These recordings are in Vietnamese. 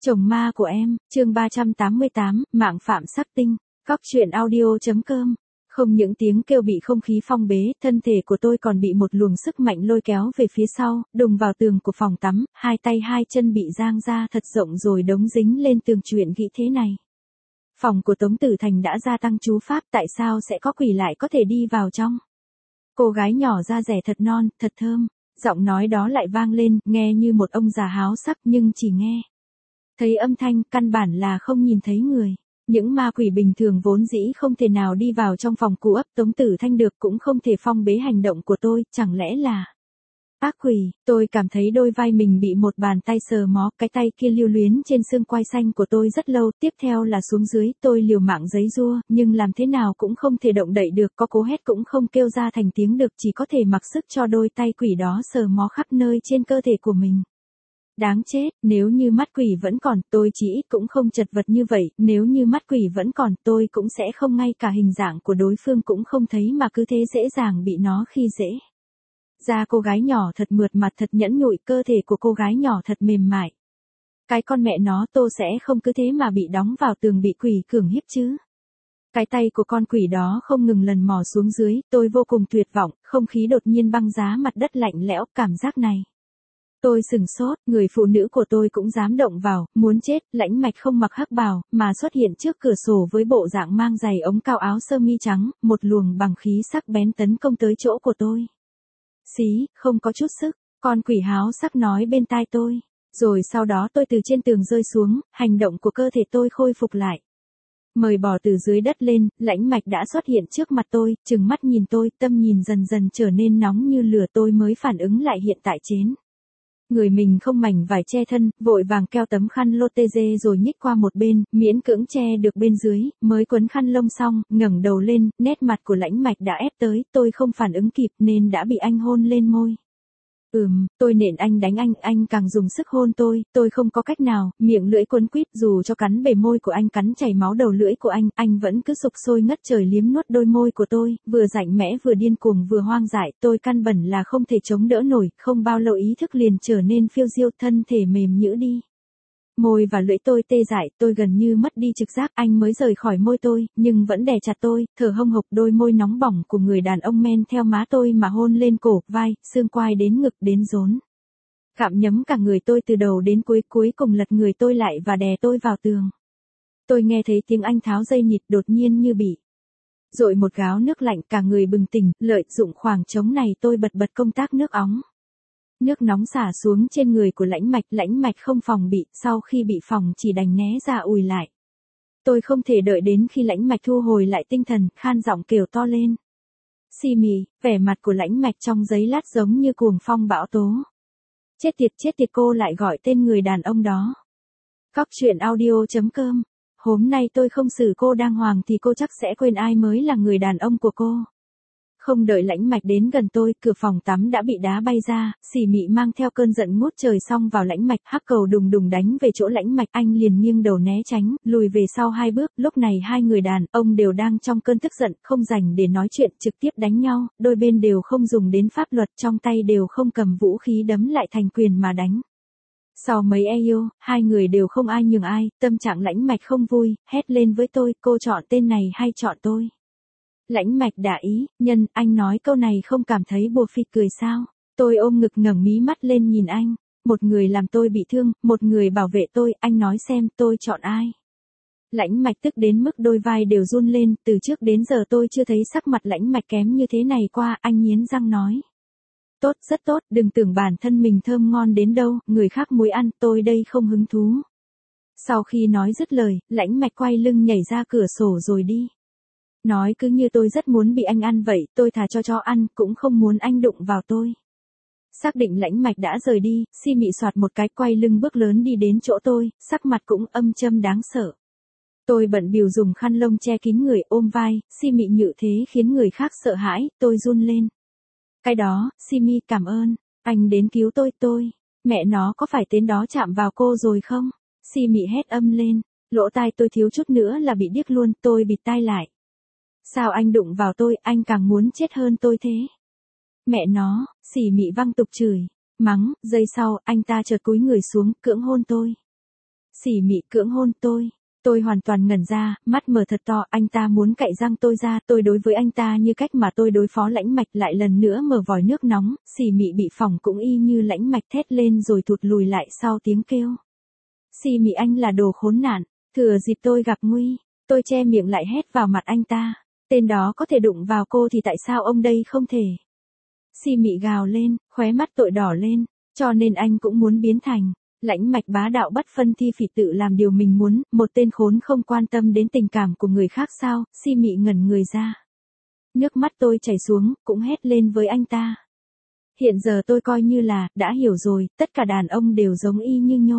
Chồng ma của em, chương 388, mạng phạm sắc tinh, Cóc truyện audio.com. Không những tiếng kêu bị không khí phong bế, thân thể của tôi còn bị một luồng sức mạnh lôi kéo về phía sau, đùng vào tường của phòng tắm, hai tay hai chân bị giang ra thật rộng rồi đống dính lên tường. Chuyện nghĩ thế này. Phòng của Tống Tử Thành đã gia tăng chú pháp, tại sao sẽ có quỷ lại có thể đi vào trong? Cô gái nhỏ da rẻ thật non, thật thơm, giọng nói đó lại vang lên, nghe như một ông già háo sắc nhưng chỉ nghe thấy âm thanh, căn bản là không nhìn thấy người. Những ma quỷ bình thường vốn dĩ không thể nào đi vào trong phòng cu ấp Tống Tử Thanh được, cũng không thể phong bế hành động của tôi, chẳng lẽ là ác quỷ? Tôi cảm thấy đôi vai mình bị một bàn tay sờ mó, cái tay kia lưu luyến trên xương quai xanh của tôi rất lâu, tiếp theo là xuống dưới, tôi liều mạng giãy giụa, nhưng làm thế nào cũng không thể động đậy được, có cố hét cũng không kêu ra thành tiếng được, chỉ có thể mặc sức cho đôi tay quỷ đó sờ mó khắp nơi trên cơ thể của mình. Đáng chết, nếu như mắt quỷ vẫn còn, tôi chỉ ít cũng không chật vật như vậy, nếu như mắt quỷ vẫn còn, tôi cũng sẽ không, ngay cả hình dạng của đối phương cũng không thấy mà cứ thế dễ dàng bị nó khi dễ. Da cô gái nhỏ thật mượt mà, thật nhẵn nhụi, cơ thể của cô gái nhỏ thật mềm mại. Cái con mẹ nó, tôi sẽ không cứ thế mà bị đóng vào tường, bị quỷ cưỡng hiếp chứ. Cái tay của con quỷ đó không ngừng lần mò xuống dưới, tôi vô cùng tuyệt vọng, không khí đột nhiên băng giá, mặt đất lạnh lẽo, cảm giác này. Tôi sừng sốt, người phụ nữ của tôi cũng dám động vào, muốn chết. Lãnh Mạch không mặc hắc bào, mà xuất hiện trước cửa sổ với bộ dạng mang giày ống cao, áo sơ mi trắng, một luồng bằng khí sắc bén tấn công tới chỗ của tôi. Xí, không có chút sức, con quỷ háo sắc nói bên tai tôi. Rồi sau đó tôi từ trên tường rơi xuống, hành động của cơ thể tôi khôi phục lại. Mời bò từ dưới đất lên, Lãnh Mạch đã xuất hiện trước mặt tôi, trừng mắt nhìn tôi, tâm nhìn dần dần trở nên nóng như lửa, tôi mới phản ứng lại hiện tại chén. Người mình không mảnh vải che thân, vội vàng keo tấm khăn lô tê dê rồi nhích qua một bên, miễn cưỡng che được bên dưới, mới quấn khăn lông xong, ngẩng đầu lên, nét mặt của Lãnh Mạch đã ép tới, tôi không phản ứng kịp nên đã bị anh hôn lên môi. Tôi nện anh, đánh anh càng dùng sức hôn tôi không có cách nào, miệng lưỡi quấn quýt, dù cho cắn bề môi của anh, cắn chảy máu đầu lưỡi của anh vẫn cứ sục sôi ngất trời liếm nuốt đôi môi của tôi, vừa rạnh mẽ vừa điên cuồng vừa hoang dại, tôi căn bản là không thể chống đỡ nổi, không bao lâu ý thức liền trở nên phiêu diêu, thân thể mềm nhũn đi. Môi và lưỡi tôi tê dại, tôi gần như mất đi trực giác, anh mới rời khỏi môi tôi, nhưng vẫn đè chặt tôi, thở hông hộc, đôi môi nóng bỏng của người đàn ông men theo má tôi mà hôn lên cổ, vai, xương quai đến ngực đến rốn. Gặm nhấm cả người tôi từ đầu đến cuối, cuối cùng lật người tôi lại và đè tôi vào tường. Tôi nghe thấy tiếng anh tháo dây nịt, đột nhiên như bị dội một gáo nước lạnh, cả người bừng tỉnh, lợi dụng khoảng trống này tôi bật công tắc nước óng. Nước nóng xả xuống trên người của Lãnh Mạch không phòng bị, sau khi bị phòng chỉ đành né ra ùi lại. Tôi không thể đợi đến khi Lãnh Mạch thu hồi lại tinh thần, khan giọng kêu to lên. Xì mì, vẻ mặt của Lãnh Mạch trong giây lát giống như cuồng phong bão tố. Chết tiệt, cô lại gọi tên người đàn ông đó. Cóc truyện audio.com. Hôm nay tôi không xử cô đàng hoàng thì cô chắc sẽ quên ai mới là người đàn ông của cô. Không đợi Lãnh Mạch đến gần tôi, cửa phòng tắm đã bị đá bay ra, Xỉ Mị mang theo cơn giận ngút trời xông vào Lãnh Mạch, hắc cầu đùng đùng đánh về chỗ Lãnh Mạch, anh liền nghiêng đầu né tránh, lùi về sau 2 bước, lúc này hai người đàn ông đều đang trong cơn tức giận, không rảnh để nói chuyện, trực tiếp đánh nhau, đôi bên đều không dùng đến pháp luật, trong tay đều không cầm vũ khí đấm lại thành quyền mà đánh. Sau mấy yêu, hai người đều không ai nhường ai, tâm trạng Lãnh Mạch không vui, hét lên với tôi, cô chọn tên này hay chọn tôi? Lãnh Mạch đả ý, nhân, anh nói câu này không cảm thấy bùa phịt cười sao? Tôi ôm ngực ngẩng mí mắt lên nhìn anh, một người làm tôi bị thương, một người bảo vệ tôi, anh nói xem tôi chọn ai? Lãnh Mạch tức đến mức đôi vai đều run lên, từ trước đến giờ tôi chưa thấy sắc mặt Lãnh Mạch kém như thế này qua, anh nghiến răng nói. Tốt, rất tốt, đừng tưởng bản thân mình thơm ngon đến đâu, người khác muối ăn, tôi đây không hứng thú. Sau khi nói dứt lời, Lãnh Mạch quay lưng nhảy ra cửa sổ rồi đi. Nói cứ như tôi rất muốn bị anh ăn vậy, tôi thà cho ăn, cũng không muốn anh đụng vào tôi. Xác định Lãnh Mạch đã rời đi, Xi Mị soạt một cái quay lưng bước lớn đi đến chỗ tôi, sắc mặt cũng âm châm đáng sợ. Tôi bận bịu dùng khăn lông che kín người, ôm vai, Xi Mị nhự thế khiến người khác sợ hãi, tôi run lên. Cái đó, Xi Mị cảm ơn, anh đến cứu tôi, mẹ nó có phải tên đó chạm vào cô rồi không? Xi Mị hét âm lên, lỗ tai tôi thiếu chút nữa là bị điếc luôn, tôi bịt tai lại. Sao anh đụng vào tôi, anh càng muốn chết hơn tôi thế? Mẹ nó, Xỉ Mị văng tục chửi, mắng, giây sau, anh ta chợt cúi người xuống, cưỡng hôn tôi. Xỉ mị cưỡng hôn tôi. Tôi hoàn toàn ngẩn ra, mắt mở thật to, anh ta muốn cạy răng tôi ra, tôi đối với anh ta như cách mà tôi đối phó Lãnh Mạch, lại lần nữa mở vòi nước nóng, Xỉ mị bị phỏng cũng y như Lãnh Mạch, thét lên rồi thụt lùi lại sau tiếng kêu. Xỉ mị, anh là đồ khốn nạn, thừa dịp tôi gặp nguy, tôi che miệng lại hét vào mặt anh ta, tên đó có thể đụng vào cô thì tại sao ông đây không thể? Xỉ mị gào lên, khóe mắt tội đỏ lên, cho nên anh cũng muốn biến thành Lãnh Mạch bá đạo bất phân thi phỉ, tự làm điều mình muốn, một tên khốn không quan tâm đến tình cảm của người khác sao? Xỉ mị ngẩn người ra. Nước mắt tôi chảy xuống, cũng hét lên với anh ta. Hiện giờ tôi coi như là đã hiểu rồi, tất cả đàn ông đều giống y như nhô.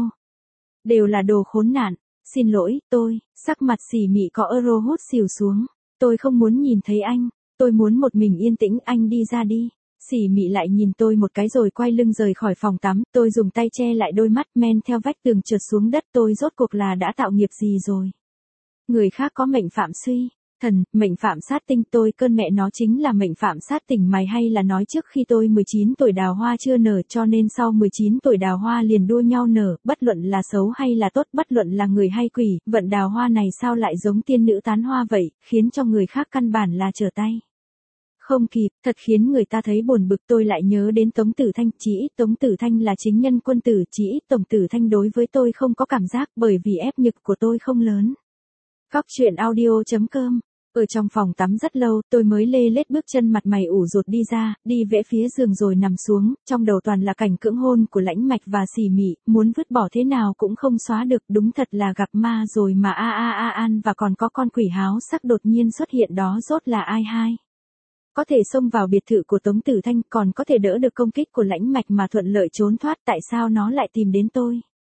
Đều là đồ khốn nạn. Xin lỗi, tôi, sắc mặt xỉ mị có euro hút xỉu xuống. Tôi không muốn nhìn thấy anh, tôi muốn một mình yên tĩnh, anh đi ra đi. Xỉ mị lại nhìn tôi một cái rồi quay lưng rời khỏi phòng tắm, tôi dùng tay che lại đôi mắt, men theo vách tường trượt xuống đất, tôi rốt cuộc là đã tạo nghiệp gì rồi. Người khác có mệnh phạm suy thần, mệnh phạm sát tinh, tôi cơn mẹ nó chính là mệnh phạm sát tỉnh mày, hay là nói trước khi tôi 19 tuổi đào hoa chưa nở, cho nên sau 19 tuổi đào hoa liền đua nhau nở, bất luận là xấu hay là tốt, bất luận là người hay quỷ, vận đào hoa này sao lại giống tiên nữ tán hoa vậy, khiến cho người khác căn bản là trở tay không kịp, thật khiến người ta thấy buồn bực. Tôi lại nhớ đến Tống Tử Thanh, chỉ ít Tống Tử Thanh là chính nhân quân tử, chỉ ít Tống Tử Thanh đối với tôi không có cảm giác, bởi vì ép nhực của tôi không lớn. Cóc truyện audio.com. Ở trong phòng tắm rất lâu, tôi mới lê lết bước chân mặt mày ủ rột đi ra, đi vẽ phía giường rồi nằm xuống, trong đầu toàn là cảnh cưỡng hôn của Lãnh Mạch và Xỉ mị, muốn vứt bỏ thế nào cũng không xóa được, đúng thật là gặp ma rồi mà. An và còn có con quỷ háo sắc đột nhiên xuất hiện đó, rốt là ai hai? Có thể xông vào biệt thự của Tống Tử Thanh, còn có thể đỡ được công kích của Lãnh Mạch mà thuận lợi trốn thoát, tại sao nó lại tìm đến tôi?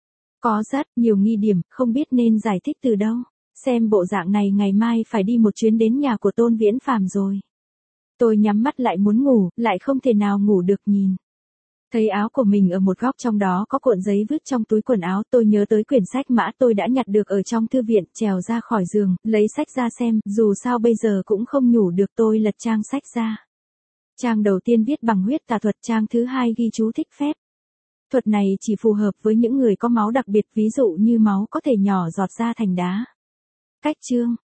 Có rất nhiều nghi điểm, không biết nên giải thích từ đâu. Xem bộ dạng này ngày mai phải đi một chuyến đến nhà của Tôn Viễn Phàm rồi. Tôi nhắm mắt lại muốn ngủ, lại không thể nào ngủ được, nhìn thấy áo của mình ở một góc, trong đó có cuộn giấy vứt trong túi quần áo, tôi nhớ tới quyển sách mã tôi đã nhặt được ở trong thư viện, trèo ra khỏi giường, lấy sách ra xem, dù sao bây giờ cũng không nhủ được, tôi lật trang sách ra. Trang đầu tiên viết bằng huyết tà thuật, trang thứ hai ghi chú thích phép. Thuật này chỉ phù hợp với những người có máu đặc biệt, ví dụ như máu có thể nhỏ giọt ra thành đá. Cách chương